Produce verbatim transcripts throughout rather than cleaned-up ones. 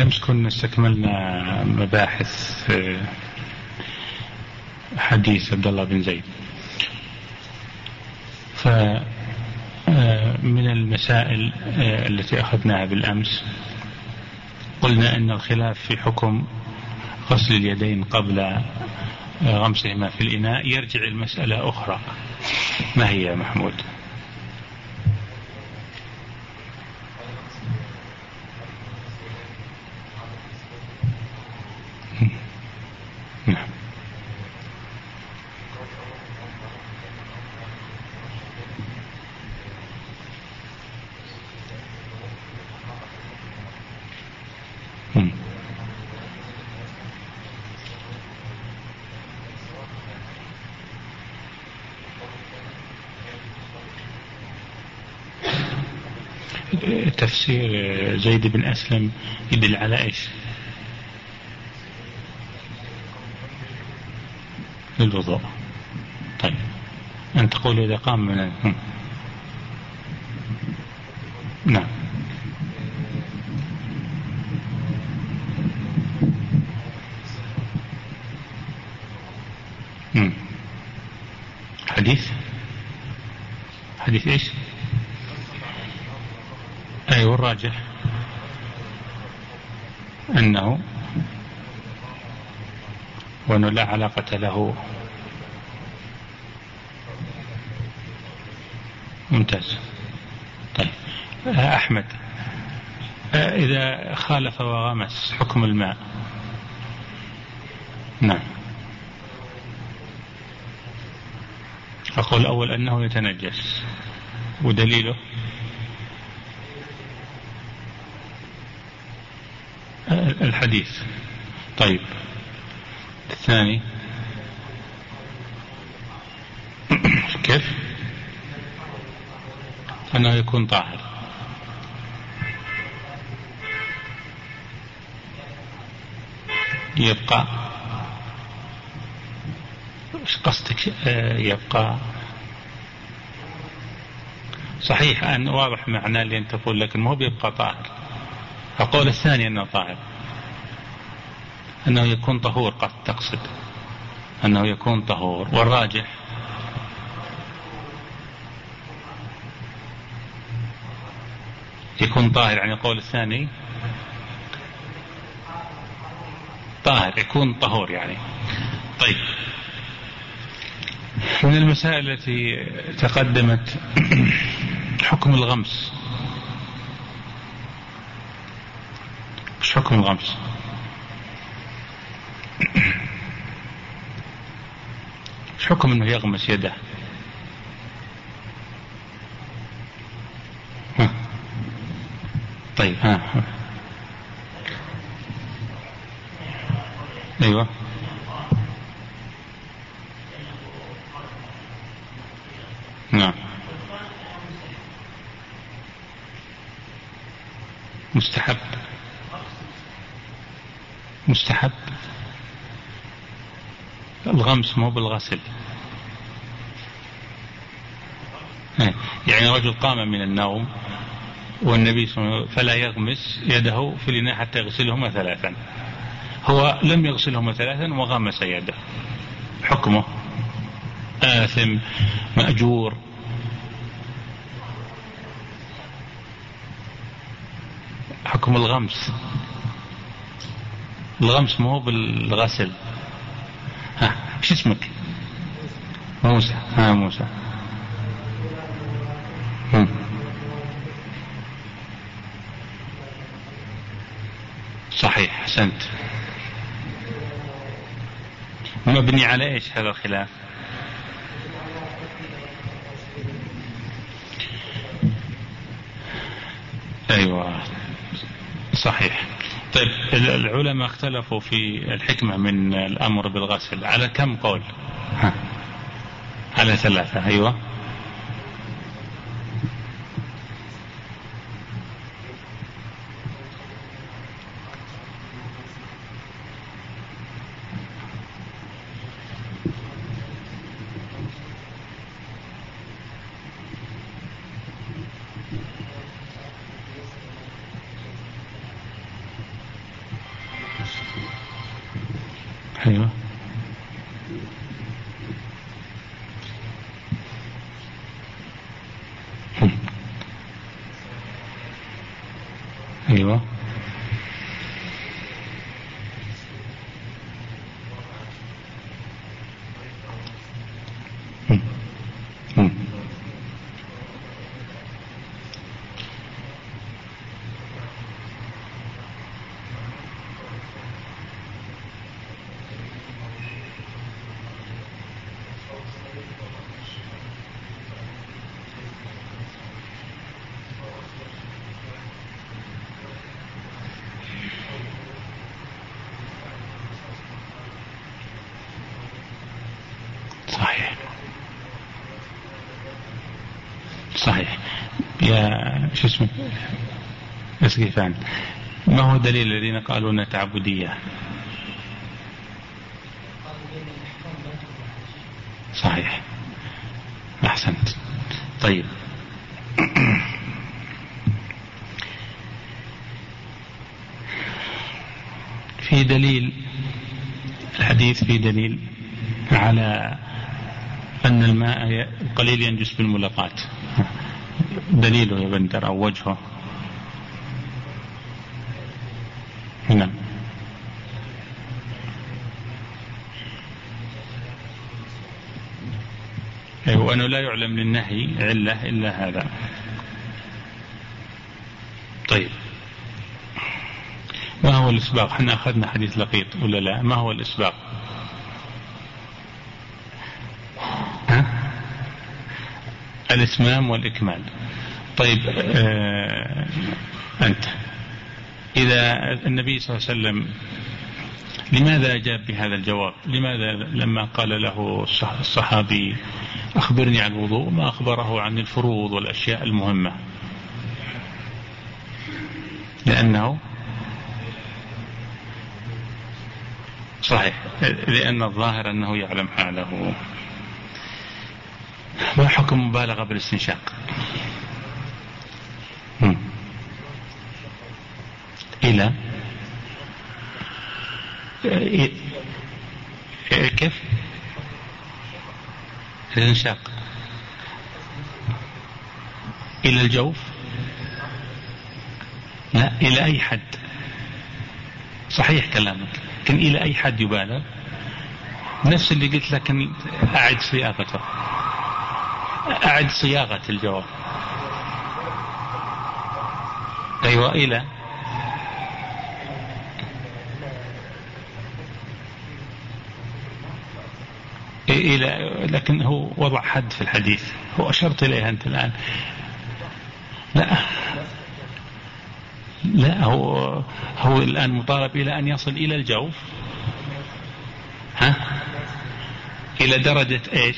بالأمس كنا استكملنا مباحث حديث عبد الله بن زيد. فمن المسائل التي أخذناها بالأمس قلنا أن الخلاف في حكم غسل اليدين قبل غمسهما في الإناء يرجع المسألة أخرى. ما هي يا محمود؟ نعم. تفسير زيد بن أسلم يدل على إيش؟ للوضوء. طيب أن تقول إذا قام من هم. نعم. هم. حديث حديث إيش؟ أيوة الراجح أنه وأنه لا علاقة له. ممتاز. طيب أحمد، إذا خالف وغمس حكم الماء. نعم. أقول أول أنه يتنجس ودليله الحديث. طيب الثاني كيف؟ أنه يكون طاهر. يبقى ايش قصدك؟ يبقى صحيح أن واضح معناه اللي أنت تقول، لكن مو بيبقى طاهر. أقول الثاني أنه طاهر، أنه يكون طهور. قد تقصد أنه يكون طهور، والراجح يكون طاهر. يعني قول الثاني طاهر يكون طهور يعني. طيب من المسائل التي تقدمت حكم الغمس. ايش حكم الغمس؟ ايش حكم انه يغمس يده؟ ها. طيب ها. ايوه نعم. مستحب. مستحب الغمس مو بالغسل. يعني رجل قام من النوم والنبي صلى الله عليه وسلم فلا يغمس يده في الإناء حتى يغسلهما ثلاثا. هو لم يغسلهما ثلاثا وغمس يده، حكمه آثم مأجور. حكم الغمس. الغمس مو بالغسل. ها ايش اسمك؟ موسى. ها موسى. هم. صحيح أحسنت. مبني على ايش هذا الخلاف؟ ايوه صحيح. طيب العلماء اختلفوا في الحكمة من الأمر بالغسل على كم قول؟ ها. على ثلاثة. أيوة أيوة. أيوة. صحيح صحيح. يا شو اسمه اسقفان، ما هو دليل الذين قالوا انها تعبدية؟ صحيح، احسنت. طيب في دليل الحديث، في دليل على أن الماء قليل ينجس بالملاقات، دليله يا بندر أو وجهه؟ نعم. وأنه لا يعلم للنهي علة إلا هذا. طيب ما هو الإسباغ؟ احنا أخذنا حديث لقيط ولا لا؟ ما هو الإسباغ؟ ها؟ الإتمام والإكمال. طيب آه أنت إذا النبي صلى الله عليه وسلم لماذا أجاب بهذا الجواب؟ لماذا لما قال له الصحابي أخبرني عن الوضوء ما أخبره عن الفروض والأشياء المهمة؟ لأنه صحيح، لأن الظاهر أنه يعلم حاله. ما حكم مبالغة بالاستنشاق؟ إلى كيف الاستنشاق؟ إلى الجوف؟ لا، إلى أي حد؟ صحيح كلامك، لكن إلى أي حد يبالغ؟ نفس اللي قلت لك، أعد صياغته، أعد صياغة الجواب. أيوة إلى إلى لكن هو وضع حد في الحديث، هو أشرت إليه أنت الآن. لا لا هو هو الآن مطالب إلى أن يصل إلى الجوف، ها، إلى درجة إيش؟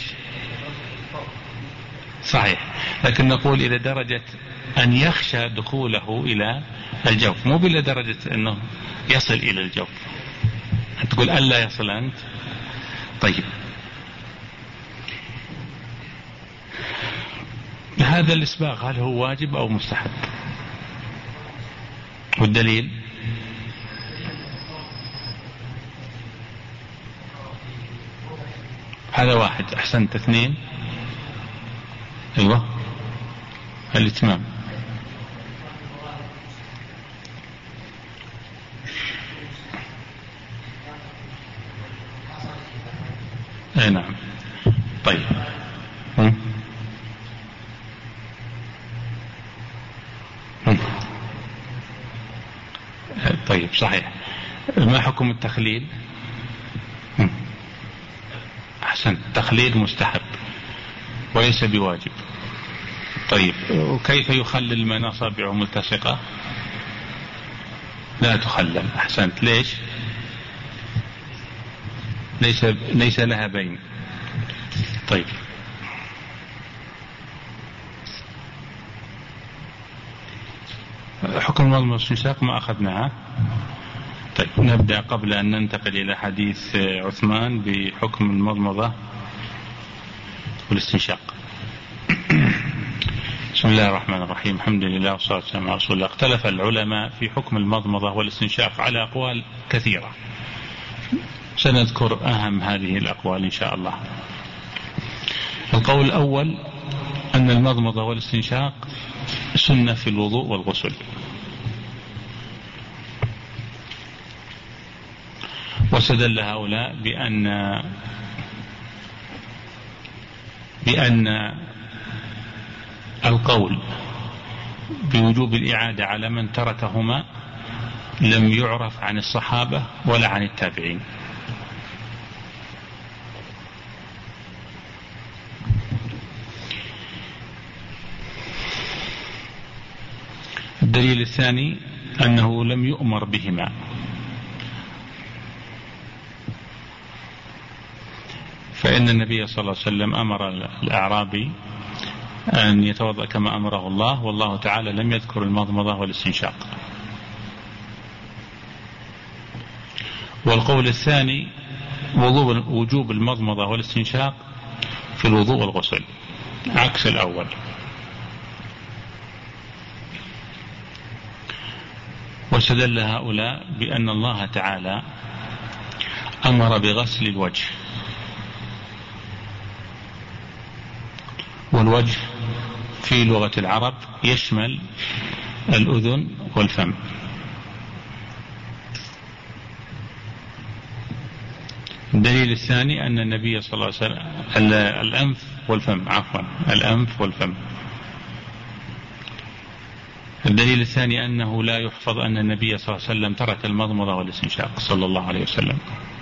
صحيح، لكن نقول إلى درجة أن يخشى دخوله إلى الجوف، مو بإلى درجة أنه يصل إلى الجوف. تقول ألا يصل أنت. طيب هذا الإسباغ هل هو واجب أو مستحب؟ والدليل؟ هذا واحد. أحسنت. اثنين؟ أيوة الإتمام. أي نعم. طيب هم؟ هم. طيب صحيح. ما حكم التخليل؟ هم. أحسن، تخليل مستحب وليس بواجب. طيب وكيف يخلل من أصابعه ملتصقة؟ لا تخلل. أحسنت. ليش؟ ليس ليس لها بين. طيب حكم المضمضة والاستنشاق ما أخذناها. طيب نبدأ قبل أن ننتقل إلى حديث عثمان بحكم المضمضة والاستنشاق. بسم الله الرحمن الرحيم، الحمد لله والصلاة والسلام على رسول الله. اختلف العلماء في حكم المضمضة والاستنشاق على أقوال كثيرة. سنذكر أهم هذه الأقوال إن شاء الله. القول الأول أن المضمضة والاستنشاق سنة في الوضوء والغسل، واستدل هؤلاء بأن بأن القول بوجوب الإعادة على من تركهما لم يعرف عن الصحابة ولا عن التابعين. الدليل الثاني أنه لم يؤمر بهما، فإن النبي صلى الله عليه وسلم أمر الأعرابي أن يتوضأ كما أمره الله، والله تعالى لم يذكر المضمضة والاستنشاق. والقول الثاني وجوب المضمضة والاستنشاق في الوضوء والغسل عكس الأول. واستدل هؤلاء بأن الله تعالى أمر بغسل الوجه، والوجه في لغة العرب يشمل الأذن والفم. الدليل الثاني أن النبي صلى الله عليه وسلم الأنف والفم عفوا الأنف والفم. الدليل الثاني أنه لا يحفظ أن النبي صلى الله عليه وسلم ترك المضمضة والاستنشاق صلى الله عليه وسلم.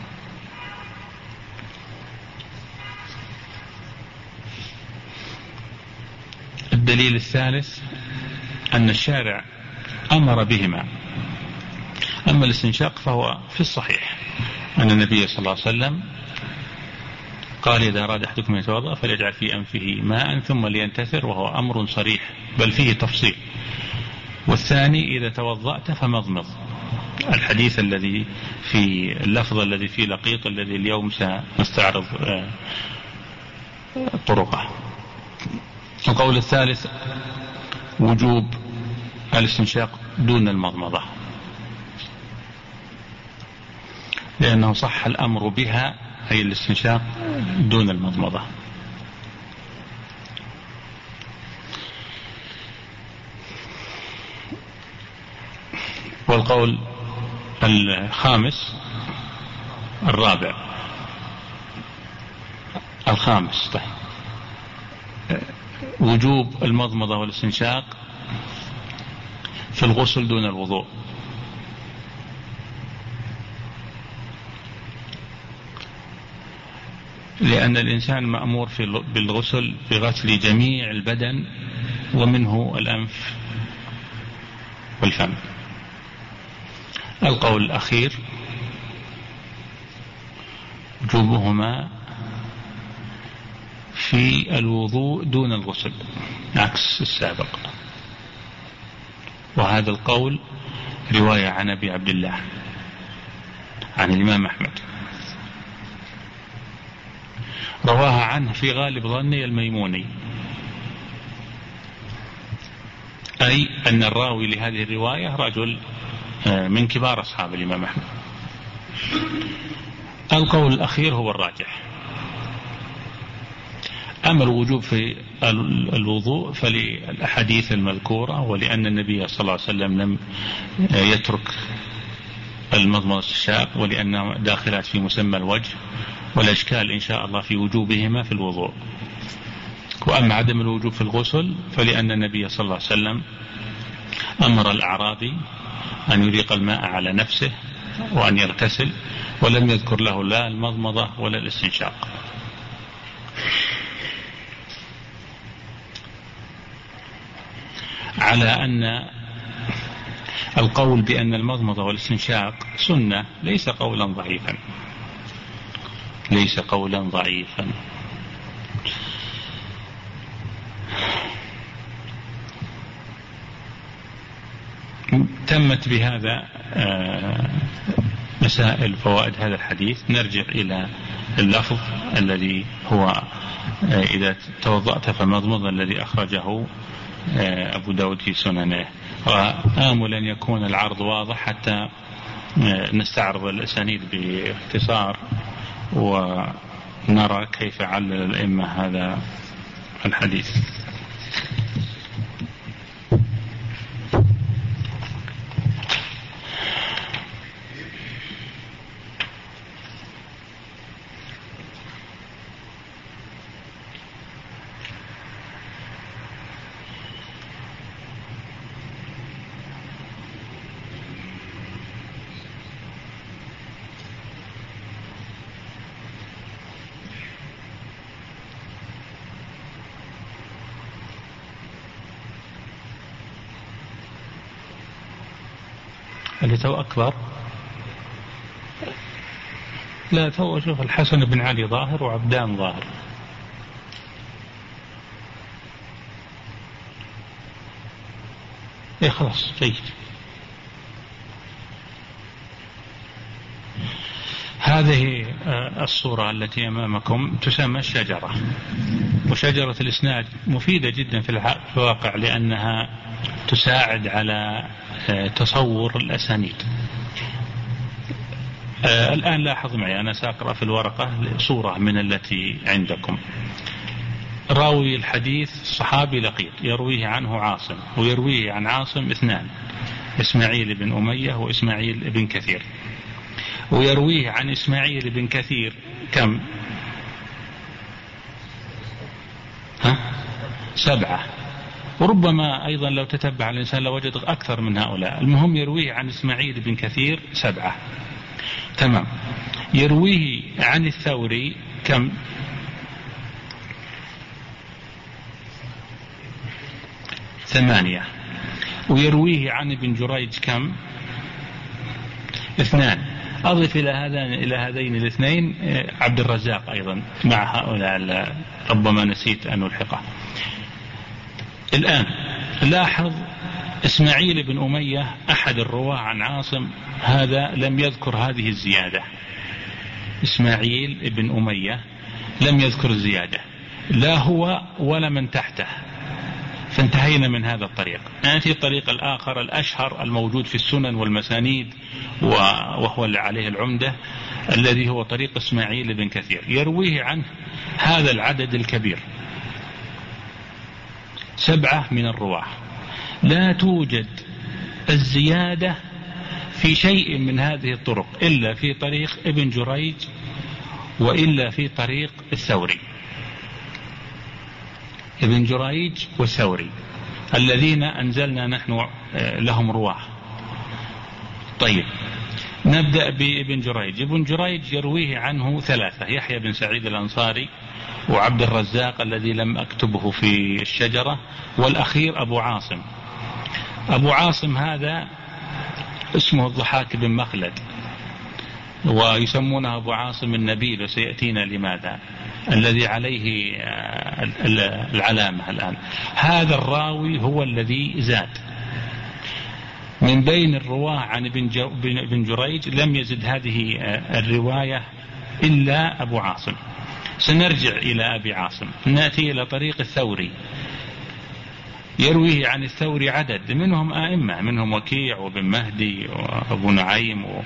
الدليل الثالث أن الشارع أمر بهما، أما الاستنشاق فهو في الصحيح أن النبي صلى الله عليه وسلم قال إذا أراد أحدكم يتوضأ فليجعل في أنفه ماء ثم لينتثر، وهو أمر صريح بل فيه تفصيل. والثاني إذا توضأت فمضمض، الحديث الذي في اللفظ الذي فيه لقيط الذي اليوم سنستعرض طرقه. القول الثالث وجوب الاستنشاق دون المضمضة، لأنه صح الأمر بها أي الاستنشاق دون المضمضة. والقول الخامس الرابع الخامس طيب وجوب المضمضة والاستنشاق في الغسل دون الوضوء، لأن الإنسان مأمور في بالغسل بغسل جميع البدن ومنه الأنف والفم. القول الأخير وجوبهما في الوضوء دون الغسل عكس السابق، وهذا القول رواية عن أبي عبد الله عن الإمام أحمد، رواها عنه في غالب ظني الميموني، أي أن الراوي لهذه الرواية رجل من كبار أصحاب الإمام أحمد. القول الأخير هو الراجح. أما الوجوب في الوضوء فللأحاديث المذكورة، ولأن النبي صلى الله عليه وسلم لم يترك المضمضة والاستنشاق، ولأنها داخلات في مسمى الوجه، والأشكال إن شاء الله في وجوبهما في الوضوء. وأما عدم الوجوب في الغسل فلأن النبي صلى الله عليه وسلم أمر الأعرابي أن يريق الماء على نفسه وأن يغتسل، ولم يذكر له لا المضمضة ولا الاستنشاق. على أن القول بأن المضمضة والاستنشاق سنة ليس قولا ضعيفا، ليس قولا ضعيفا. تمت بهذا مسائل فوائد هذا الحديث. نرجع إلى اللفظ الذي هو إذا توضأت فمضمض، الذي أخرجه أبو داود في سننه، وآمل أن يكون العرض واضح حتى نستعرض الأسانيد باختصار ونرى كيف علل الأئمة هذا الحديث. اللي تو أكبر، لا تو شوف الحسن بن علي ظاهر وعبدان ظاهر. إيه خلاص جيد. هذه الصورة التي أمامكم تسمى الشجرة، وشجرة الإسناد مفيدة جدا في الواقع لأنها تساعد على تصور الأسانيد. الآن لاحظ معي، أنا سأقرأ في الورقة صورة من التي عندكم. راوي الحديث صحابي لقيط يرويه عنه عاصم، ويرويه عن عاصم اثنان، إسماعيل بن أمية وإسماعيل بن كثير، ويرويه عن إسماعيل بن كثير كم؟ ها؟ سبعة. وربما أيضا لو تتبع الإنسان لوجد أكثر من هؤلاء. المهم يرويه عن إسماعيل بن كثير سبعة. تمام. يرويه عن الثوري كم؟ ثمانية. ويرويه عن ابن جريج كم؟ اثنان. أضف إلى هذين إلى هذين الاثنين عبد الرزاق أيضا مع هؤلاء، ربما نسيت أن ألحقه. الآن لاحظ إسماعيل بن أمية أحد الرواة عن عاصم، هذا لم يذكر هذه الزيادة. إسماعيل بن أمية لم يذكر الزيادة، لا هو ولا من تحته، فانتهينا من هذا الطريق. نأتي الطريق الآخر الأشهر الموجود في السنن والمسانيد وهو اللي عليه العمدة، الذي هو طريق إسماعيل بن كثير، يرويه عنه هذا العدد الكبير، سبعة من الرواة. لا توجد الزيادة في شيء من هذه الطرق إلا في طريق ابن جريج وإلا في طريق الثوري. ابن جريج والثوري الذين أنزلنا نحن لهم رواه. طيب نبدأ بابن جريج. ابن جريج يرويه عنه ثلاثة: يحيى بن سعيد الأنصاري، وعبد الرزاق الذي لم أكتبه في الشجرة، والأخير أبو عاصم. أبو عاصم هذا اسمه الضحاك بن مخلد، ويسمونه أبو عاصم النبيل، وسيأتينا لماذا، الذي عليه العلامة الآن. هذا الراوي هو الذي زاد من بين الرواة عن ابن جريج، لم يزد هذه الرواية إلا أبو عاصم. سنرجع إلى أبي عاصم، نأتي إلى طريق الثوري، يرويه عن الثوري عدد منهم آئمة، منهم وكيع وابن مهدي وأبو نعيم و...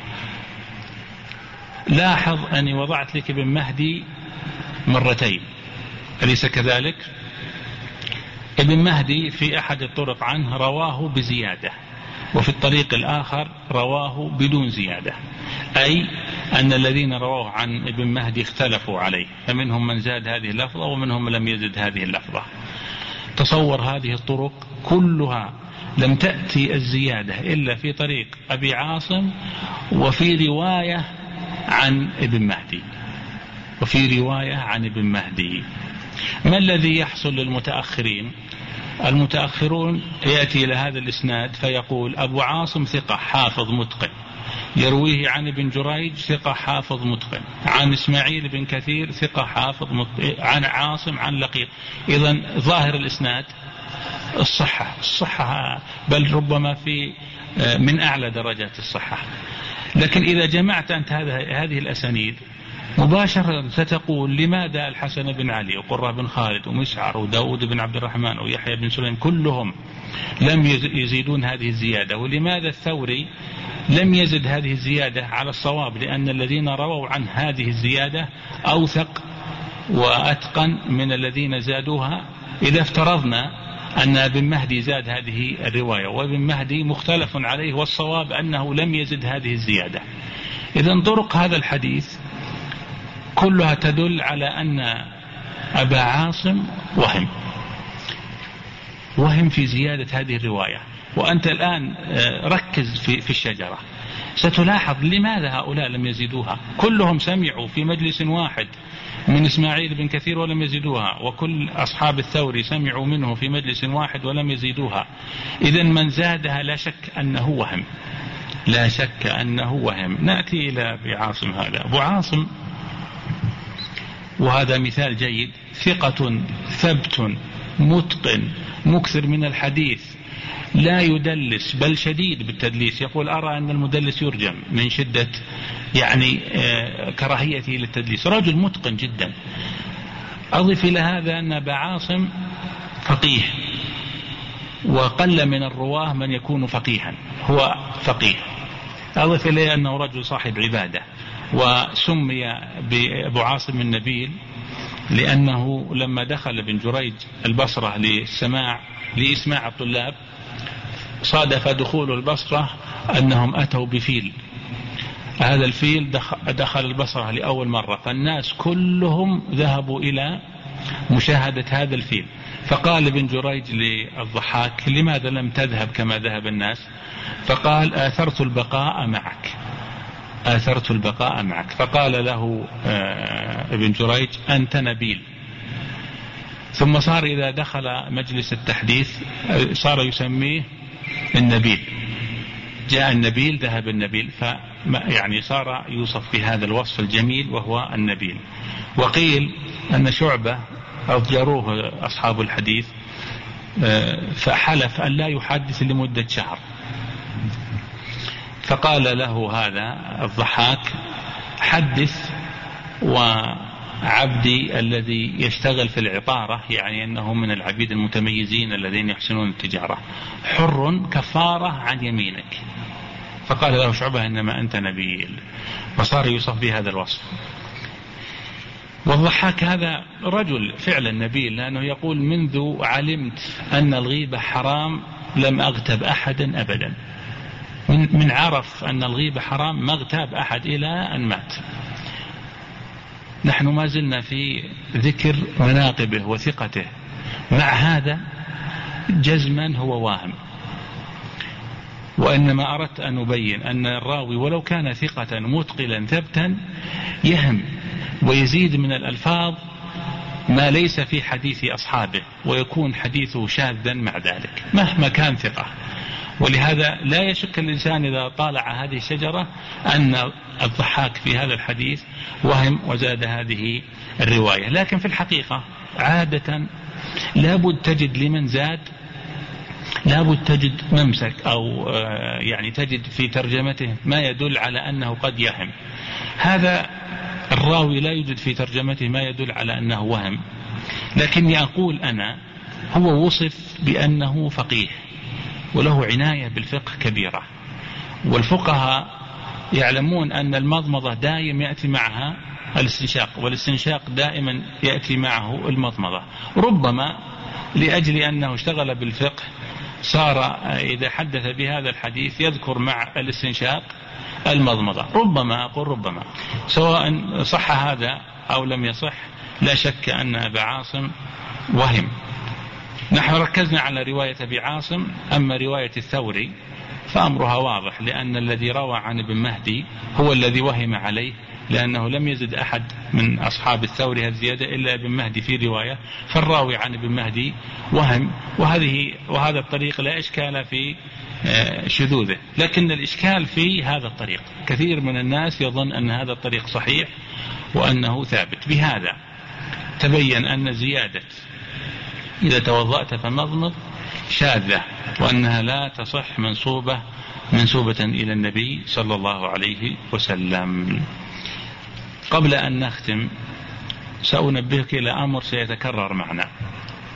لاحظ أني وضعت لك ابن مهدي مرتين، أليس كذلك؟ ابن مهدي في أحد الطرق عنه رواه بزيادة، وفي الطريق الآخر رواه بدون زيادة، أي أن الذين رواه عن ابن مهدي اختلفوا عليه، فمنهم من زاد هذه اللفظة ومنهم من لم يزد هذه اللفظة. تصور هذه الطرق كلها لم تأتي الزيادة إلا في طريق أبي عاصم، وفي رواية عن ابن مهدي وفي رواية عن ابن مهدي. ما الذي يحصل للمتأخرين؟ المتأخرون يأتي إلى هذا الإسناد فيقول أبو عاصم ثقة حافظ متقن، يرويه عن ابن جريج ثقة حافظ متقن، عن إسماعيل بن كثير ثقة حافظ متقن، عن عاصم عن لقيط. إذن ظاهر الإسناد الصحة الصحة بل ربما في من أعلى درجات الصحة. لكن إذا جمعت أنت هذه الأسانيد مباشرة ستقول لماذا الحسن بن علي وقرة بن خالد ومسعر وداود بن عبد الرحمن ويحيى بن سليم كلهم لم يزيدون هذه الزيادة، ولماذا الثوري لم يزد هذه الزيادة على الصواب، لأن الذين رووا عن هذه الزيادة أوثق وأتقن من الذين زادوها. إذا افترضنا أن ابن مهدي زاد هذه الرواية وابن مهدي مختلف عليه، والصواب أنه لم يزد هذه الزيادة، إذن طرق هذا الحديث كلها تدل على أن أبا عاصم وهم وهم في زيادة هذه الرواية. وأنت الآن ركز في في الشجرة، ستلاحظ لماذا هؤلاء لم يزيدوها. كلهم سمعوا في مجلس واحد من إسماعيل بن كثير ولم يزيدوها، وكل أصحاب الثوري سمعوا منه في مجلس واحد ولم يزيدوها. إذن من زادها لا شك أنه وهم، لا شك أنه وهم. نأتي إلى أبي عاصم. هذا أبو عاصم، وهذا مثال جيد، ثقة ثبت متقن مكثر من الحديث، لا يدلس بل شديد بالتدليس. يقول أرى أن المدلس يرجم من شدة يعني كراهيته للتدليس. رجل متقن جدا. أضف إلى هذا أن أبا عاصم فقيه، وقل من الرواه من يكون فقيها، هو فقيه. أضف إليه أنه رجل صاحب عبادة، وسمي بأبو عاصم النبيل لأنه لما دخل ابن جريج البصرة للسماع لإسماع الطلاب صادف دخول البصرة أنهم أتوا بفيل. هذا الفيل دخل البصرة لأول مرة، فالناس كلهم ذهبوا إلى مشاهدة هذا الفيل. فقال ابن جريج للضحاك لماذا لم تذهب كما ذهب الناس؟ فقال آثرت البقاء معك، آثرت البقاء معك. فقال له ابن جريج أنت نبيل. ثم صار إذا دخل مجلس التحديث صار يسميه النبيل، جاء النبيل ذهب النبيل، يعني صار يوصف بهذا الوصف الجميل وهو النبيل. وقيل أن شعبة أضجروه أصحاب الحديث فحلف أن لا يحدث لمدة شهر، فقال له هذا الضحاك حدث، وعبدي الذي يشتغل في العطارة، يعني أنه من العبيد المتميزين الذين يحسنون التجارة، حر كفارة عن يمينك. فقال له شعبة إنما أنت نبيل، فصار يوصف بهذا الوصف. والضحاك هذا رجل فعلا نبيل، لأنه يقول منذ علمت أن الغيبة حرام لم أغتب أحدا أبدا. من عرف أن الغيبة حرام ما اغتاب أحد إلى أن مات. نحن ما زلنا في ذكر مناقبه وثقته، مع هذا جزما هو واهم. وإنما أردت أن أبين أن الراوي ولو كان ثقة متقلا ثبتا يهم ويزيد من الألفاظ ما ليس في حديث أصحابه، ويكون حديثه شاذا مع ذلك مهما كان ثقة. ولهذا لا يشك الإنسان إذا طالع هذه الشجرة أن الضحاك في هذا الحديث وهم وزاد هذه الرواية. لكن في الحقيقة عادة لابد تجد لمن زاد لابد تجد ممسك أو يعني تجد في ترجمته ما يدل على أنه قد يهم. هذا الراوي لا يوجد في ترجمته ما يدل على أنه وهم، لكني أقول أنا هو وصف بأنه فقيه وله عناية بالفقه كبيرة، والفقهاء يعلمون أن المضمضة دائم يأتي معها الاستنشاق، والاستنشاق دائما يأتي معه المضمضة. ربما لأجل أنه اشتغل بالفقه صار إذا حدث بهذا الحديث يذكر مع الاستنشاق المضمضة، ربما أقول ربما، سواء صح هذا أو لم يصح لا شك أن أبا عاصم وهم. نحن ركزنا على رواية أبي عاصم، أما رواية الثوري فأمرها واضح، لأن الذي روى عن ابن مهدي هو الذي وهم عليه، لأنه لم يزد أحد من أصحاب الثوري هذه الزيادة إلا ابن مهدي في رواية، فالراوي عن ابن مهدي وهم. وهذه وهذا الطريق لا إشكال في شذوذه، لكن الإشكال في هذا الطريق. كثير من الناس يظن أن هذا الطريق صحيح وأنه ثابت. بهذا تبين أن زيادة إذا توضأت فمضمض شاذة، وأنها لا تصح منسوبة منسوبة إلى النبي صلى الله عليه وسلم. قبل أن نختم سأنبهك إلى أمر سيتكرر معنا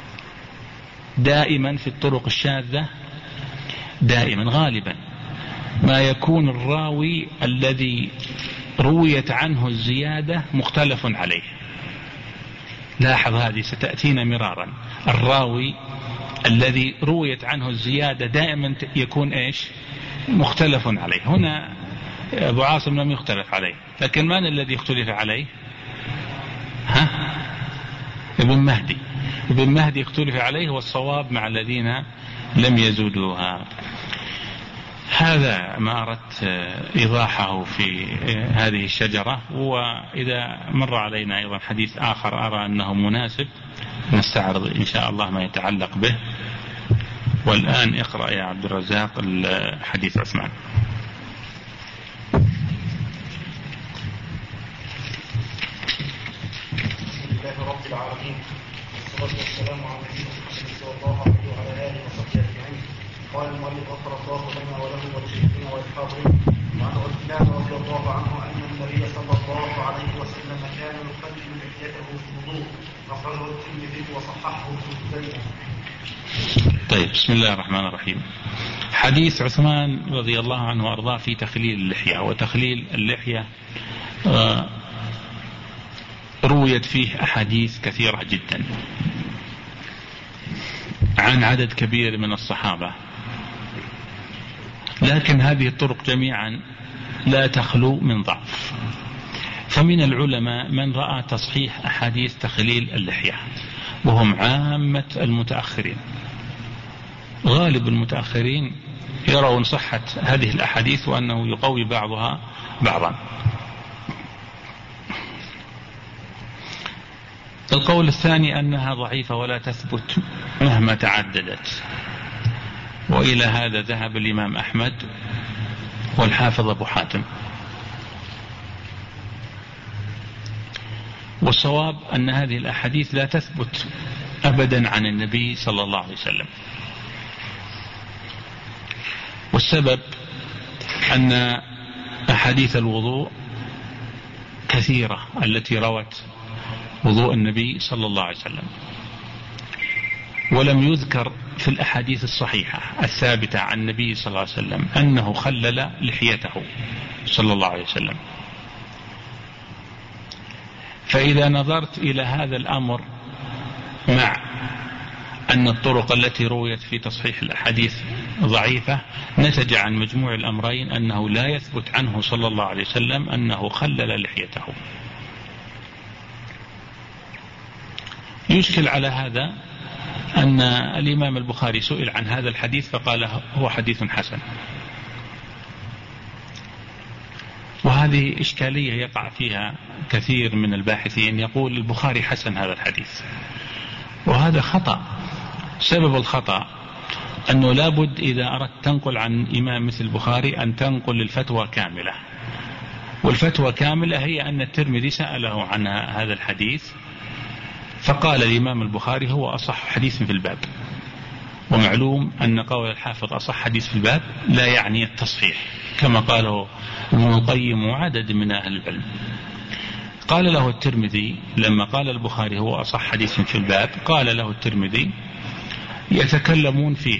دائما في الطرق الشاذة، دائما غالبا ما يكون الراوي الذي رويت عنه الزيادة مختلف عليه. لاحظ هذه ستأتينا مرارا. الراوي الذي رويت عنه الزيادة دائما يكون إيش؟ مختلف عليه. هنا أبو عاصم لم يختلف عليه، لكن من الذي اختلف عليه؟ ها؟ ابن مهدي. ابن مهدي اختلف عليه، والصواب مع الذين لم يزودوها. هذا ما أردت إيضاحه في هذه الشجرة. وإذا مر علينا أيضا حديث آخر أرى أنه مناسب نستعرض إن شاء الله ما يتعلق به. والآن اقرأ يا عبد الرزاق الحديث عثمان. رب العالمين، والصلاة والسلام على نبينا محمد صلى الله عليه وعلى آله وصحبه أجمعين. قال المؤلف غفر الله لنا وله ولشيخنا والحاضرين. وعن عثمان رضي الله عنه أن النبي صلى الله عليه وسلم كان يقلل لحيته في الوضوء، أخرجه الترمذي وصححه في السنة. طيب، بسم الله الرحمن الرحيم. حديث عثمان رضي الله عنه وأرضاه في تخليل اللحية. وتخليل اللحية آه رويت فيه أحاديث كثيرة جدا عن عدد كبير من الصحابة، لكن هذه الطرق جميعا لا تخلو من ضعف. فمن العلماء من رأى تصحيح أحاديث تخليل اللحية، وهم عامة المتأخرين. غالب المتأخرين يرون صحة هذه الأحاديث وأنه يقوي بعضها بعضا. القول الثاني أنها ضعيفة ولا تثبت مهما تعددت، وإلى هذا ذهب الإمام أحمد والحافظ أبو حاتم. والصواب أن هذه الأحاديث لا تثبت أبدا عن النبي صلى الله عليه وسلم. والسبب أن أحاديث الوضوء كثيرة التي روت وضوء النبي صلى الله عليه وسلم، ولم يذكر في الأحاديث الصحيحة الثابتة عن النبي صلى الله عليه وسلم أنه خلل لحيته صلى الله عليه وسلم. فإذا نظرت إلى هذا الأمر مع أن الطرق التي رويت في تصحيح الأحاديث ضعيفة، نتج عن مجموع الأمرين أنه لا يثبت عنه صلى الله عليه وسلم أنه خلل لحيته. يشكل على هذا أن الإمام البخاري سئل عن هذا الحديث فقال هو حديث حسن، وهذه إشكالية يقع فيها كثير من الباحثين، يقول البخاري حسن هذا الحديث، وهذا خطأ. سبب الخطأ أنه لابد إذا أردت تنقل عن إمام مثل البخاري أن تنقل الفتوى كاملة، والفتوى كاملة هي أن الترمذي سأله عن هذا الحديث فقال الإمام البخاري هو أصح حديث في الباب. ومعلوم أن قول الحافظ أصح حديث في الباب لا يعني التصحيح، كما قاله ابن القيم وعدد من أهل العلم. قال له الترمذي لما قال البخاري هو أصح حديث في الباب، قال له الترمذي يتكلمون فيه،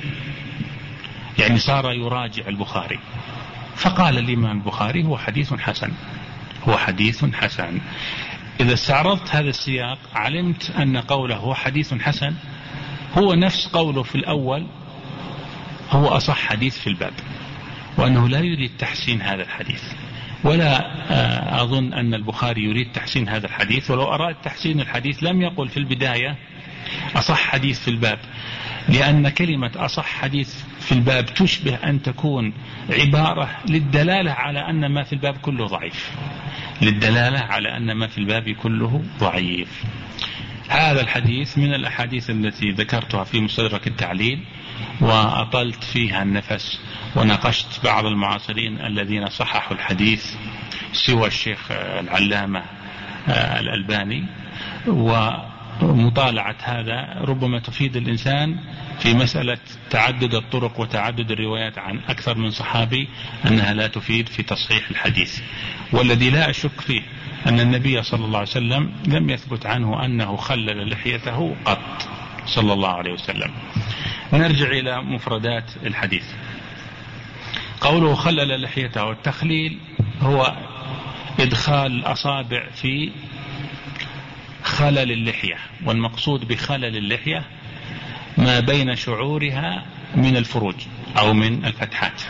يعني صار يراجع البخاري، فقال الإمام البخاري هو حديث حسن، هو حديث حسن. إذا استعرضت هذا السياق علمت أن قوله هو حديث حسن هو نفس قوله في الأول هو أصح حديث في الباب، وأنه لا يريد تحسين هذا الحديث، ولا أظن أن البخاري يريد تحسين هذا الحديث. ولو أراد تحسين الحديث لم يقل في البداية أصح حديث في الباب، لأن كلمة أصح حديث في الباب تشبه أن تكون عبارة للدلالة على أن ما في الباب كله ضعيف، للدلالة على أن ما في الباب كله ضعيف. هذا الحديث من الأحاديث التي ذكرتها في مستدرك التعليل وأطلت فيها النفس وناقشت بعض المعاصرين الذين صححوا الحديث سوى الشيخ العلامة الألباني، ومطالعة هذا ربما تفيد الإنسان في مسألة تعدد الطرق وتعدد الروايات عن أكثر من صحابي أنها لا تفيد في تصحيح الحديث. والذي لا أشك فيه أن النبي صلى الله عليه وسلم لم يثبت عنه أنه خلل لحيته قط صلى الله عليه وسلم. نرجع إلى مفردات الحديث. قوله خلل لحيته، والتخليل هو إدخال الأصابع في خلل اللحية، والمقصود بخلل اللحية ما بين شعورها من الفروج أو من الفتحات.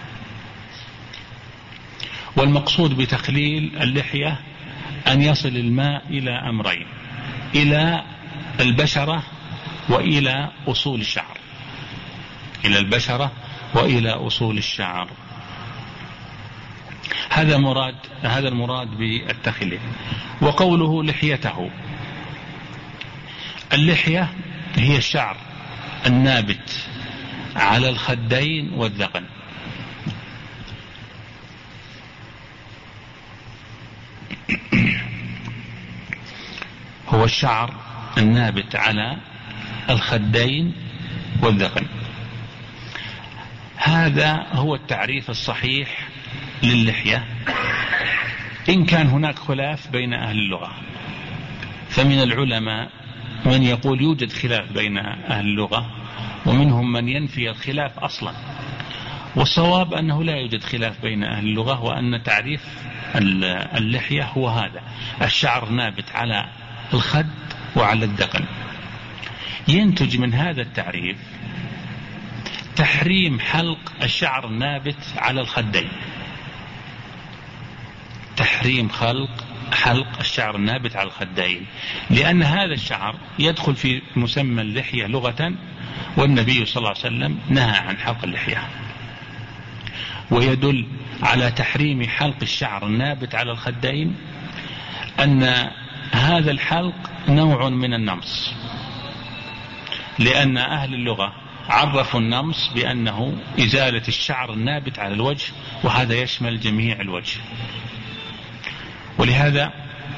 والمقصود بتخليل اللحية أن يصل الماء إلى أمرين: إلى البشرة وإلى أصول الشعر، إلى البشرة وإلى أصول الشعر. هذا مراد هذا المراد بالتخليل. وقوله لحيته، اللحية هي الشعر النابت على الخدين والذقن. هو الشعر النابت على الخدين والذقن. هذا هو التعريف الصحيح للحية، إن كان هناك خلاف بين أهل اللغة. فمن العلماء من يقول يوجد خلاف بين أهل اللغة، ومنهم من ينفي الخلاف أصلا. والصواب أنه لا يوجد خلاف بين أهل اللغة، وأن تعريف اللحية هو هذا: الشعر نابت على الخد وعلى الذقن. ينتج من هذا التعريف تحريم حلق الشعر النابت على الخدين، تحريم خلق حلق الشعر النابت على الخدين، لأن هذا الشعر يدخل في مسمى اللحية لغة، والنبي صلى الله عليه وسلم نهى عن حلق اللحية. ويدل على تحريم حلق الشعر النابت على الخدين أن هذا الحلق نوع من النمص، لأن أهل اللغة عرفوا النمص بأنه إزالة الشعر النابت على الوجه، وهذا يشمل جميع الوجه. ولهذا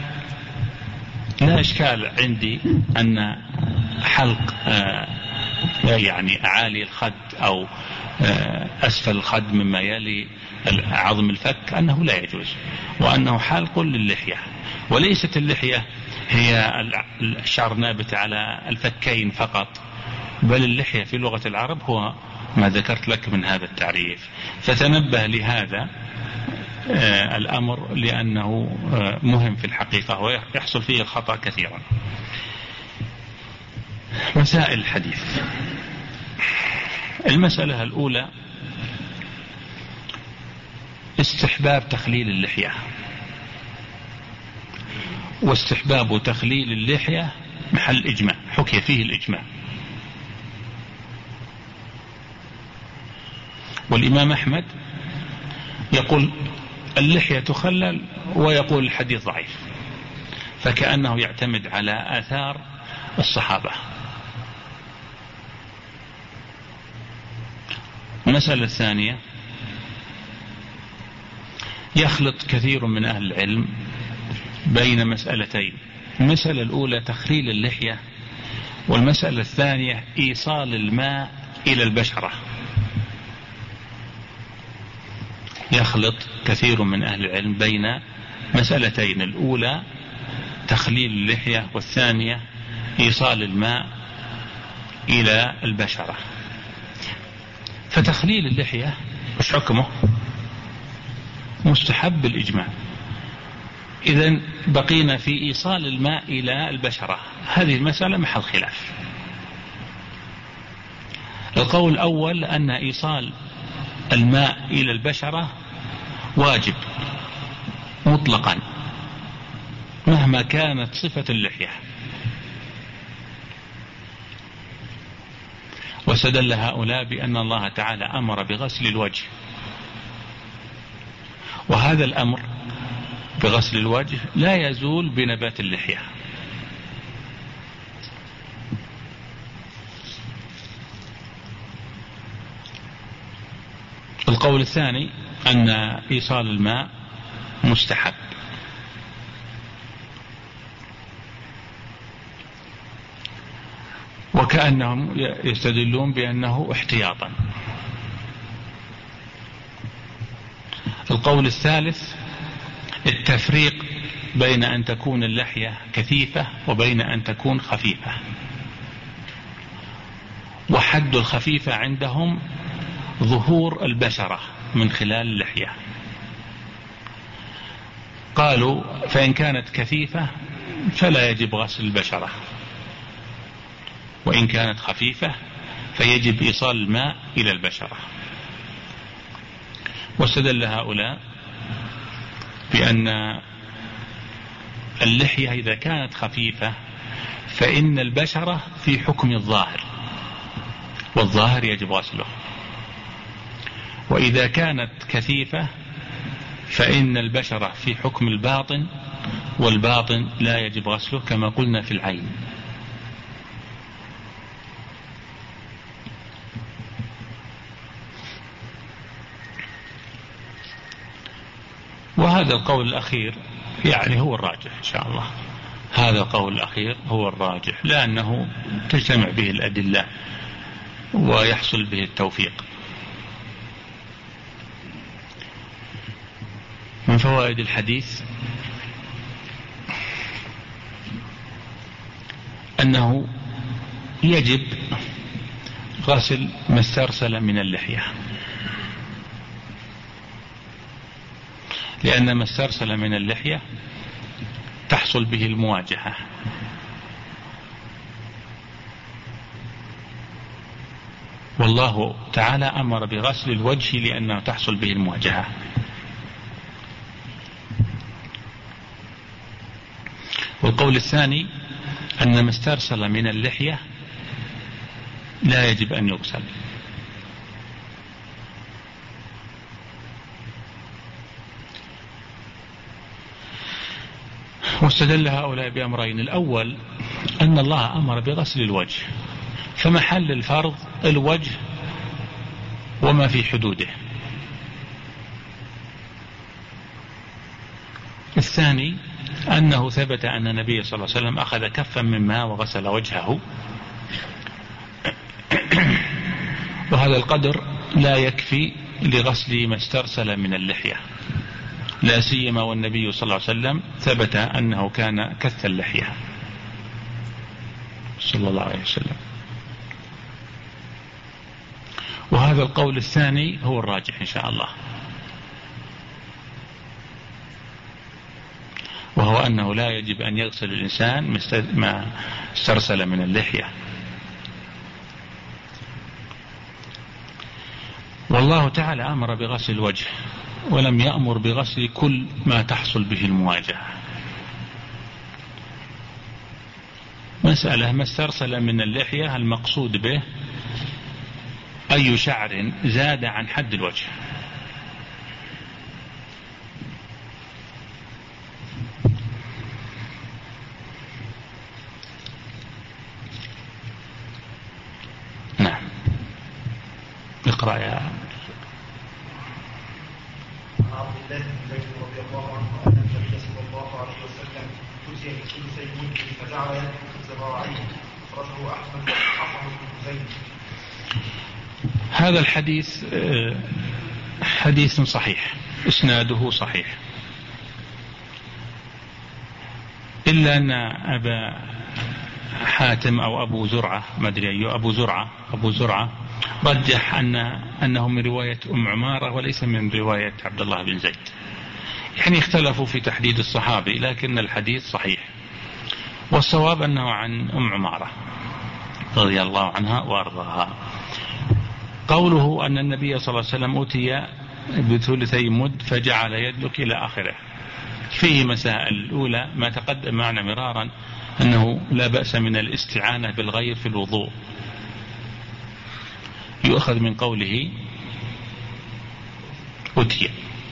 لا إشكال عندي أن حلق يعني أعالي الخد أو أسفل الخد مما يلي عظم الفك أنه لا يجوز، وأنه حلق للحية. وليست اللحية هي الشعر نابت على الفكين فقط، بل اللحية في لغة العرب هو ما ذكرت لك من هذا التعريف. فتنبه لهذا الأمر، لأنه مهم في الحقيقة ويحصل فيه الخطأ كثيرا. مسائل الحديث: المسألة الأولى استحباب تخليل اللحية. واستحباب تخليل اللحية محل إجماع، حكي فيه الإجماع. والإمام أحمد يقول اللحية تخلل، ويقول الحديث ضعيف، فكأنه يعتمد على آثار الصحابة. المسألة الثانية: يخلط كثير من أهل العلم بين مسألتين: المسألة الأولى تخليل اللحية، والمسألة الثانية إيصال الماء إلى البشرة. يخلط كثير من أهل العلم بين مسألتين: الأولى تخليل اللحية، والثانية إيصال الماء إلى البشرة. فتخليل اللحية مش حكمه مستحب بالإجماع. إذن بقينا في إيصال الماء إلى البشرة، هذه المسألة محل خلاف. القول الأول أن إيصال الماء إلى البشرة واجب مطلقا مهما كانت صفة اللحية، واستدل هؤلاء بأن الله تعالى أمر بغسل الوجه، وهذا الأمر بغسل الوجه لا يزول بنبات اللحية. القول الثاني أن إيصال الماء مستحب، وكأنهم يستدلون بأنه احتياطا. القول الثالث التفريق بين أن تكون اللحية كثيفة وبين أن تكون خفيفة، وحد الخفيفة عندهم ظهور البشرة من خلال اللحية. قالوا فإن كانت كثيفة فلا يجب غسل البشرة، وإن كانت خفيفة فيجب إيصال الماء إلى البشرة. واستدل هؤلاء بأن اللحية إذا كانت خفيفة فإن البشرة في حكم الظاهر، والظاهر يجب غسله، وإذا كانت كثيفة فإن البشرة في حكم الباطن، والباطن لا يجب غسله كما قلنا في العين. وهذا القول الأخير يعني هو الراجح إن شاء الله، هذا القول الأخير هو الراجح، لأنه تجتمع به الأدلة ويحصل به التوفيق. من فوائد الحديث أنه يجب غسل ما استرسل من اللحية، لأن ما استرسل من اللحية تحصل به المواجهة، والله تعالى أمر بغسل الوجه لأنه تحصل به المواجهة. والقول الثاني أن ما استرسل من اللحية لا يجب أن يغسل. واستدل هؤلاء بأمرين: الأول أن الله أمر بغسل الوجه، فمحل الفرض الوجه وما في حدوده. الثاني أنه ثبت أن النبي صلى الله عليه وسلم أخذ كفا من ماء وغسل وجهه، وهذا القدر لا يكفي لغسل ما استرسل من اللحية، لا سيما والنبي صلى الله عليه وسلم ثبت أنه كان كث اللحية صلى الله عليه وسلم. وهذا القول الثاني هو الراجح إن شاء الله، وهو أنه لا يجب أن يغسل الإنسان ما استرسل من اللحية. والله تعالى أمر بغسل الوجه ولم يأمر بغسل كل ما تحصل به المواجهة. مسألة ما استرسل من اللحية المقصود به أي شعر زاد عن حد الوجه، نعم. اقرأ يا عبد الله بن زيد رضي الله عنه أن النبي صلى الله عليه وسلم أتي بثلثي ملك فجعل يدخل ذراعيه، أخرجه أحمد حفظ بن زيد. هذا الحديث حديث صحيح، إسناده صحيح، إلا أن أبا حاتم أو أبو زرعة ما أدري أيه أبو زرعة أبو زرعة رجح أن أنه من رواية أم عمارة وليس من رواية عبد الله بن زيد، يعني اختلفوا في تحديد الصحابي، لكن الحديث صحيح، والصواب أنه عن أم عمارة رضي الله عنها وأرضاها. قوله أن النبي صلى الله عليه وسلم أتي بثلثي مد فجعل يدلك إلى آخره فيه مسائل. الأولى ما تقدم معنا مرارا أنه لا بأس من الاستعانة بالغير في الوضوء، يؤخذ من قوله أتي.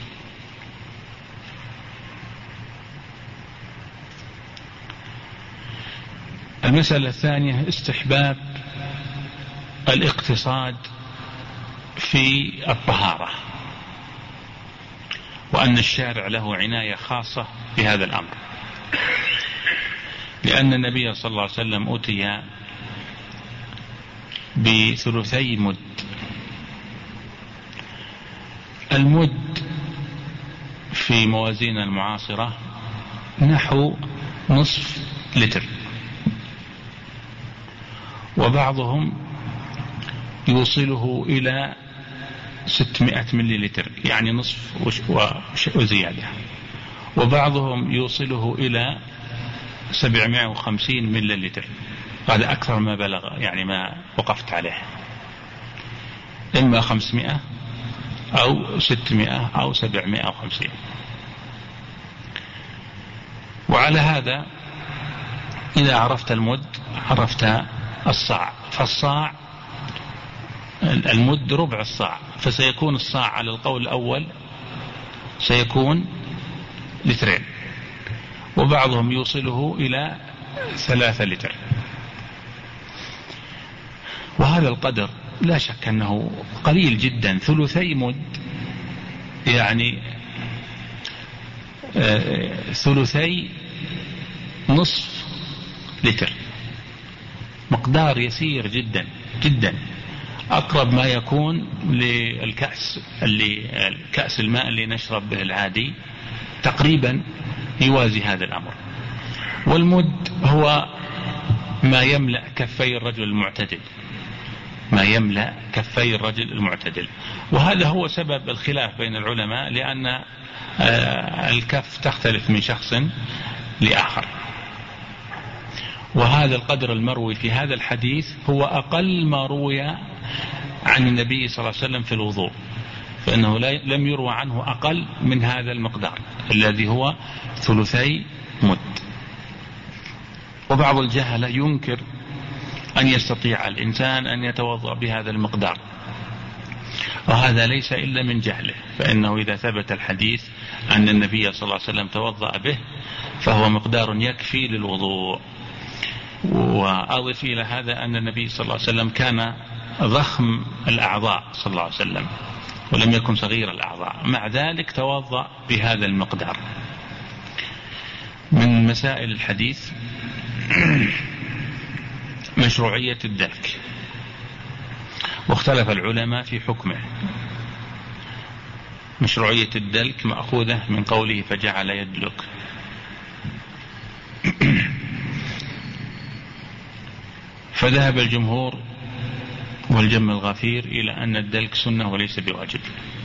المسألة الثانية استحباب الاقتصاد في الطهارة، وأن الشارع له عناية خاصة بهذا الأمر، لأن النبي صلى الله عليه وسلم أتي بثلثي مد. المد في موازين المعاصرة نحو نصف لتر، وبعضهم يوصله إلى ستمائة ملي لتر، يعني نصف وزيادة. وبعضهم يوصله إلى سبعمائة وخمسين ملي لتر، هذا أكثر ما بلغ، يعني ما وقفت عليه، إما خمسمائة أو ستمائة أو سبعمائة وخمسين. وعلى هذا إذا عرفت المد عرفت الصاع، فالصاع المد ربع الصاع، فسيكون الصاع على القول الأول سيكون لترين، وبعضهم يوصله إلى ثلاثة لتر. وهذا القدر لا شك أنه قليل جدا، ثلثي مد، يعني ثلثي نصف لتر، مقدار يسير جدا جدا، أقرب ما يكون للكأس اللي كأس الماء اللي نشرب به العادي، تقريبا يوازي هذا الأمر. والمد هو ما يملأ كفي الرجل المعتدل، ما يملأ كفي الرجل المعتدل. وهذا هو سبب الخلاف بين العلماء، لأن الكف تختلف من شخص لآخر. وهذا القدر المروي في هذا الحديث هو أقل ما روي عن النبي صلى الله عليه وسلم في الوضوء، فإنه لم يروى عنه أقل من هذا المقدار الذي هو ثلثي مد. وبعض الجهلة ينكر أن يستطيع الإنسان أن يتوضأ بهذا المقدار، وهذا ليس إلا من جهله، فإنه إذا ثبت الحديث أن النبي صلى الله عليه وسلم توضأ به فهو مقدار يكفي للوضوء. وأضف إلى هذا أن النبي صلى الله عليه وسلم كان ضخم الأعضاء صلى الله عليه وسلم، ولم يكن صغير الأعضاء، مع ذلك توضأ بهذا المقدار. من مسائل الحديث مشروعية الدلك، واختلف العلماء في حكمه. مشروعية الدلك مأخوذة من قوله فجعل يدلك. فذهب الجمهور والجم الغفير إلى أن الدلك سنة وليس بواجب،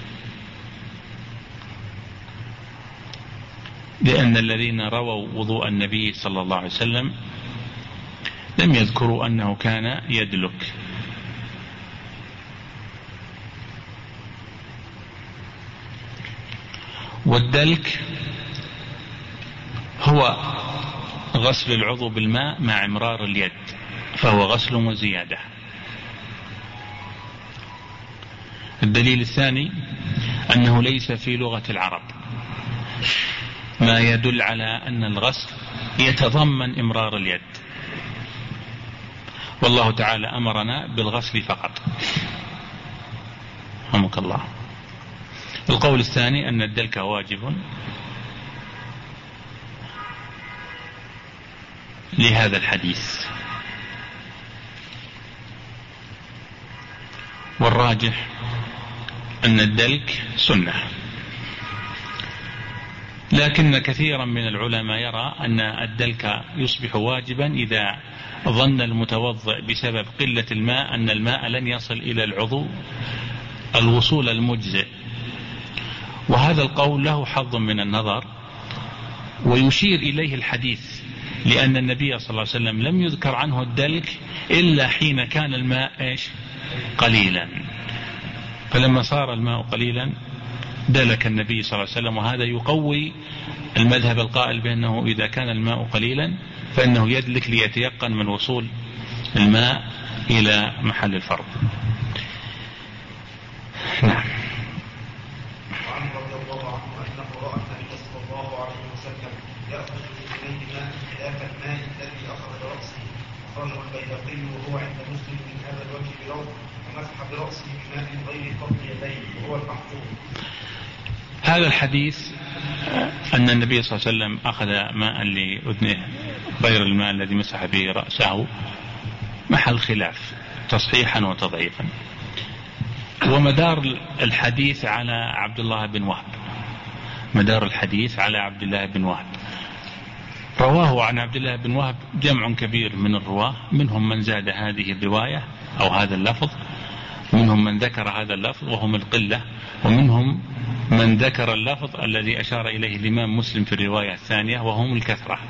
لأن الذين رووا وضوء النبي صلى الله عليه وسلم لم يذكروا أنه كان يدلك. والدلك هو غسل العضو بالماء مع امرار اليد، فهو غسل وزيادة. الدليل الثاني أنه ليس في لغة العرب ما يدل على أن الغسل يتضمن امرار اليد، والله تعالى أمرنا بالغسل فقط. رحمك الله. القول الثاني أن الدلك واجب لهذا الحديث. والراجح أن الدلك سنة، لكن كثيرا من العلماء يرى أن الدلك يصبح واجبا إذا ظن المتوضئ بسبب قلة الماء أن الماء لن يصل إلى العضو الوصول المجزئ. وهذا القول له حظ من النظر، ويشير إليه الحديث، لأن النبي صلى الله عليه وسلم لم يذكر عنه الدلك إلا حين كان الماء إيش؟ قليلا. فلما صار الماء قليلا دلك النبي صلى الله عليه وسلم، وهذا يقوي المذهب القائل بأنه إذا كان الماء قليلا فإنه يدلك ليتيقن من وصول الماء إلى محل الفرض. نعم. وعن رضي الله عنه أنه رأى النبي صلى الله عليه وسلم يأخذ من ماء خلاف الماء الذي أخذ برأسه، أخرجه البيهقي وهو عند مسلم من هذا الوجه بلفظ ومسح برأسه بماء غير فضل يديه، وهو المحفوظ. هذا الحديث أن النبي صلى الله عليه وسلم أخذ ماء لأذنه غير الماء الذي مسح به رأسه محل خلاف تصحيحا وتضعيفا. ومدار الحديث على عبد الله بن وهب، مدار الحديث على عبد الله بن وهب. رواه عن عبد الله بن وهب جمع كبير من الرواه، منهم من زاد هذه الرواية أو هذا اللفظ، منهم من ذكر هذا اللفظ وهم القلة، ومنهم من ذكر اللفظ الذي أشار إليه الإمام مسلم في الرواية الثانية وهم الكثرة.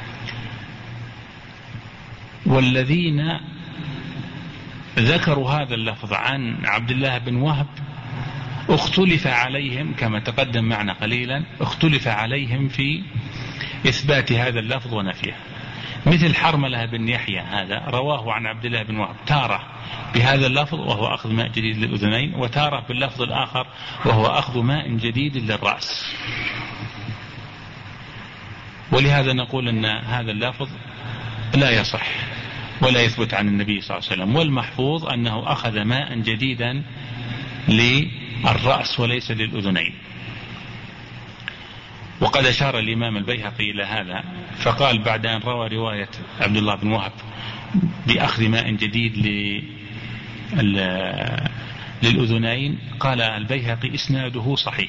والذين ذكروا هذا اللفظ عن عبد الله بن وهب اختلف عليهم كما تقدم معنا قليلا، اختلف عليهم في إثبات هذا اللفظ ونفيه. مثل حرملة بن يحيى هذا رواه عن عبد الله بن وهب تارة بهذا اللفظ وهو أخذ ماء جديد للأذنين، وتارة باللفظ الآخر وهو أخذ ماء جديد للرأس. ولهذا نقول أن هذا اللفظ لا يصح ولا يثبت عن النبي صلى الله عليه وسلم، والمحفوظ أنه أخذ ماء جديدا للرأس وليس للأذنين. وقد أشار الإمام البيهقي إلى هذا فقال بعد أن روى رواية عبد الله بن وهب بأخذ ماء جديد للأذنين قال البيهقي إسناده صحيح.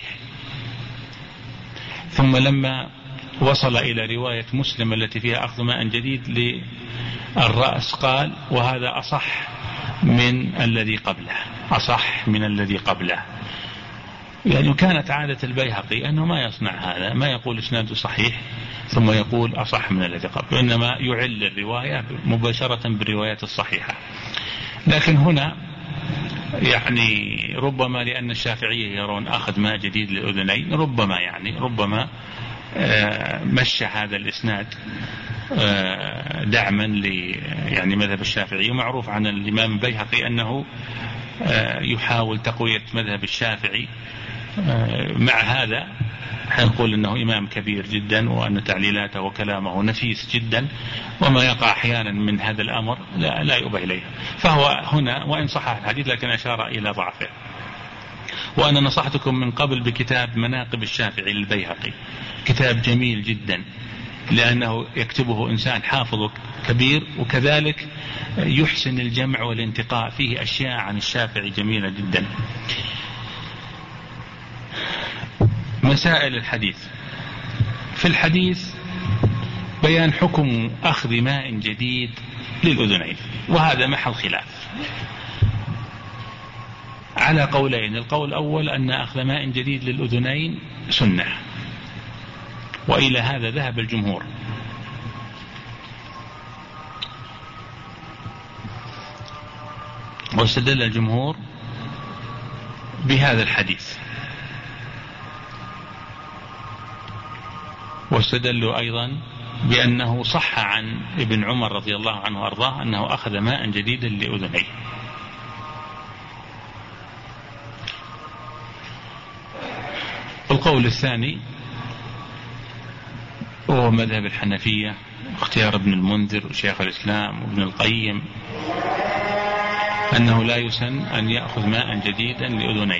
ثم لما وصل إلى رواية مسلم التي فيها أخذ ماء جديد للرأس قال وهذا أصح من الذي قبله، أصح من الذي قبله. يعني كانت عادة البيهقي أنه ما يصنع هذا، ما يقول إسناده صحيح ثم يقول أصح من الذي قبله، إنما يعل الرواية مباشرة بالروايات الصحيحة. لكن هنا يعني ربما لأن الشافعية يرون أخذ ماء جديد للأذنين، ربما يعني ربما مشى هذا الإسناد دعما ل يعني مذهب الشافعي. ومعروف عن الإمام البيهقي أنه يحاول تقوية مذهب الشافعي. مع هذا نقول أنه إمام كبير جدا وأن تعليلاته وكلامه نفيس جدا، وما يقع أحيانا من هذا الأمر لا, لا يؤبه إليه. فهو هنا وإن صحح الحديث لكن أشار إلى ضعفه. وأنا نصحتكم من قبل بكتاب مناقب الشافعي للبيهقي، كتاب جميل جدا لأنه يكتبه إنسان حافظ كبير، وكذلك يحسن الجمع والانتقاء، فيه أشياء عن الشافعي جميلة جدا. مسائل الحديث: في الحديث بيان حكم أخذ ماء جديد للأذنين، وهذا محل خلاف على قولين. القول الأول أن أخذ ماء جديد للأذنين سنة، وإلى هذا ذهب الجمهور. واستدل الجمهور بهذا الحديث، واستدلوا أيضا بأنه صح عن ابن عمر رضي الله عنه وأرضاه أنه أخذ ماء جديدا لأذنيه. القول الثاني وهو مذهب الحنفية، اختيار ابن المنذر وشيخ الإسلام وابن القيم، أنه لا يسن أن يأخذ ماء جديدا لأذنيه.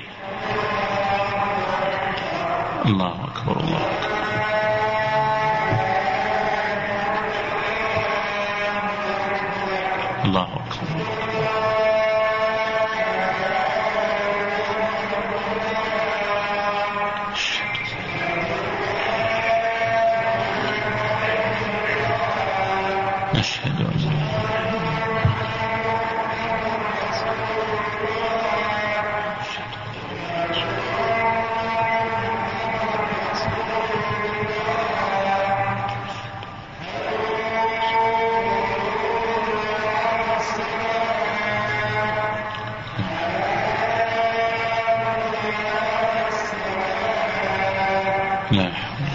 الله أكبر الله أكبر. الله أكبر. أشهد أن لا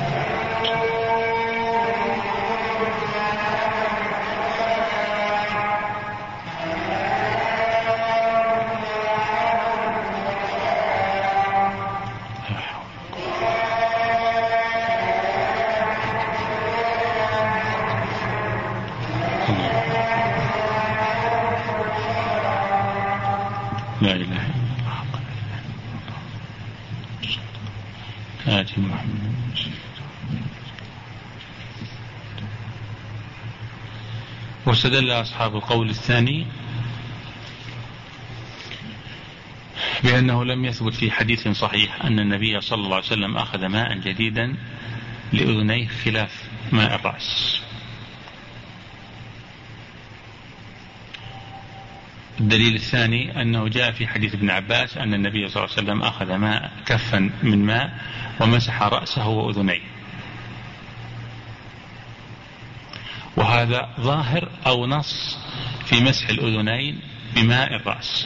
لا إله إلا الله آتي محمد. واستدل أصحاب القول الثاني بأنه لم يثبت في حديث صحيح أن النبي صلى الله عليه وسلم أخذ ماء جديدا لأذنيه خلاف ماء الرأس. الدليل الثاني أنه جاء في حديث ابن عباس أن النبي صلى الله عليه وسلم أخذ ماء كفا من ماء ومسح رأسه وأذنيه، وهذا ظاهر أو نص في مسح الأذنين بماء الرأس.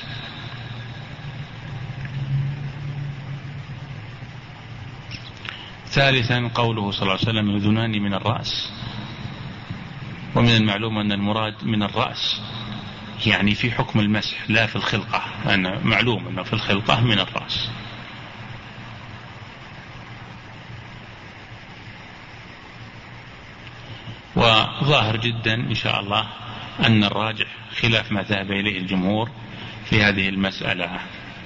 ثالثا قوله صلى الله عليه وسلم الأذنان من الرأس، ومن المعلوم أن المراد من الرأس يعني في حكم المسح لا في الخلقة، أنا معلوم أنه في الخلقة من الرأس. وظاهر جدا إن شاء الله أن الراجح خلاف ما ذهب إليه الجمهور في هذه المسألة.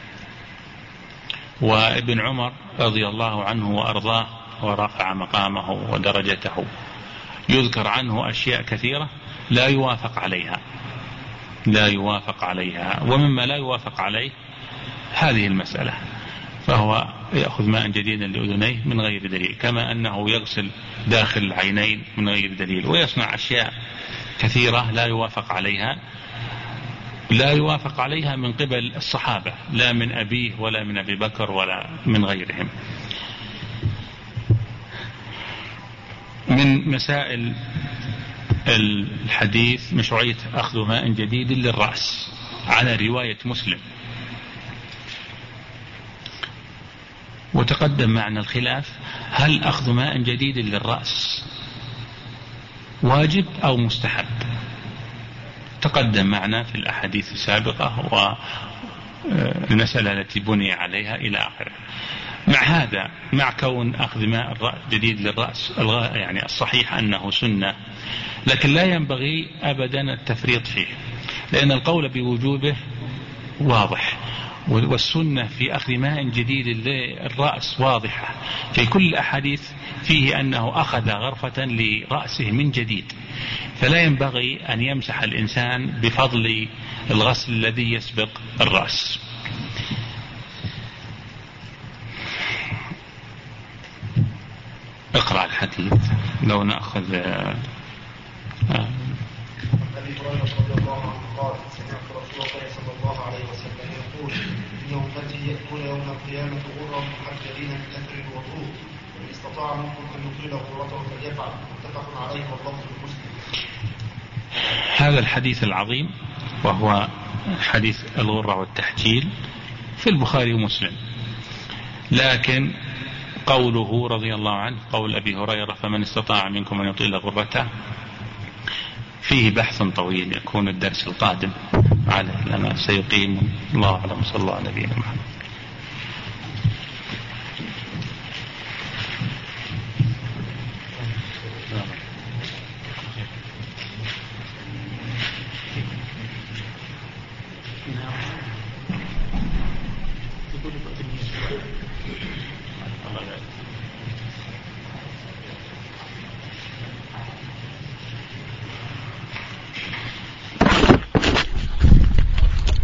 وابن عمر رضي الله عنه وأرضاه ورفع مقامه ودرجته يذكر عنه أشياء كثيرة لا يوافق عليها لا يوافق عليها ومما لا يوافق عليه هذه المسألة، فهو يأخذ ماء جديدا لأذنيه من غير دليل، كما أنه يغسل داخل العينين من غير دليل، ويصنع أشياء كثيرة لا يوافق عليها لا يوافق عليها من قبل الصحابة، لا من أبيه ولا من أبي بكر ولا من غيرهم. من مسائل الحديث مشروعية أخذ ماء جديد للرأس على رواية مسلم، وتقدم معنا الخلاف هل أخذ ماء جديد للرأس واجب أو مستحب، تقدم معنا في الأحاديث السابقة والمسألة التي بني عليها إلى آخره. مع هذا، مع كون أخذ ماء جديد للرأس يعني الصحيح أنه سنة، لكن لا ينبغي أبدا التفريط فيه، لأن القول بوجوبه واضح، والسنة في أخذ ماء جديد للرأس واضحة في كل الأحاديث فيه أنه أخذ غرفة لرأسه من جديد، فلا ينبغي أن يمسح الإنسان بفضل الغسل الذي يسبق الرأس. اقرأ الحديث لو نأخذ. آه أبي هريرة رضي الله عنه قال سمعت رسول الله صلى الله عليه وسلم يقول إن أمتي يأتون يوم القيامة غرا محجلين من أثر الوضوء، ومن استطاع منكم أن يطيل غرته فليفعل، متفق عليه واللفظ المسلم. هذا الحديث العظيم وهو حديث الغرة والتحجيل في البخاري ومسلم، لكن قوله رضي الله عنه قول أبي هريرة فمن استطاع منكم أن يطيل غرته فيه بحث طويل، يكون الدرس القادم عليه لما سيقيم. الله أعلم، صلى الله عليه وسلم.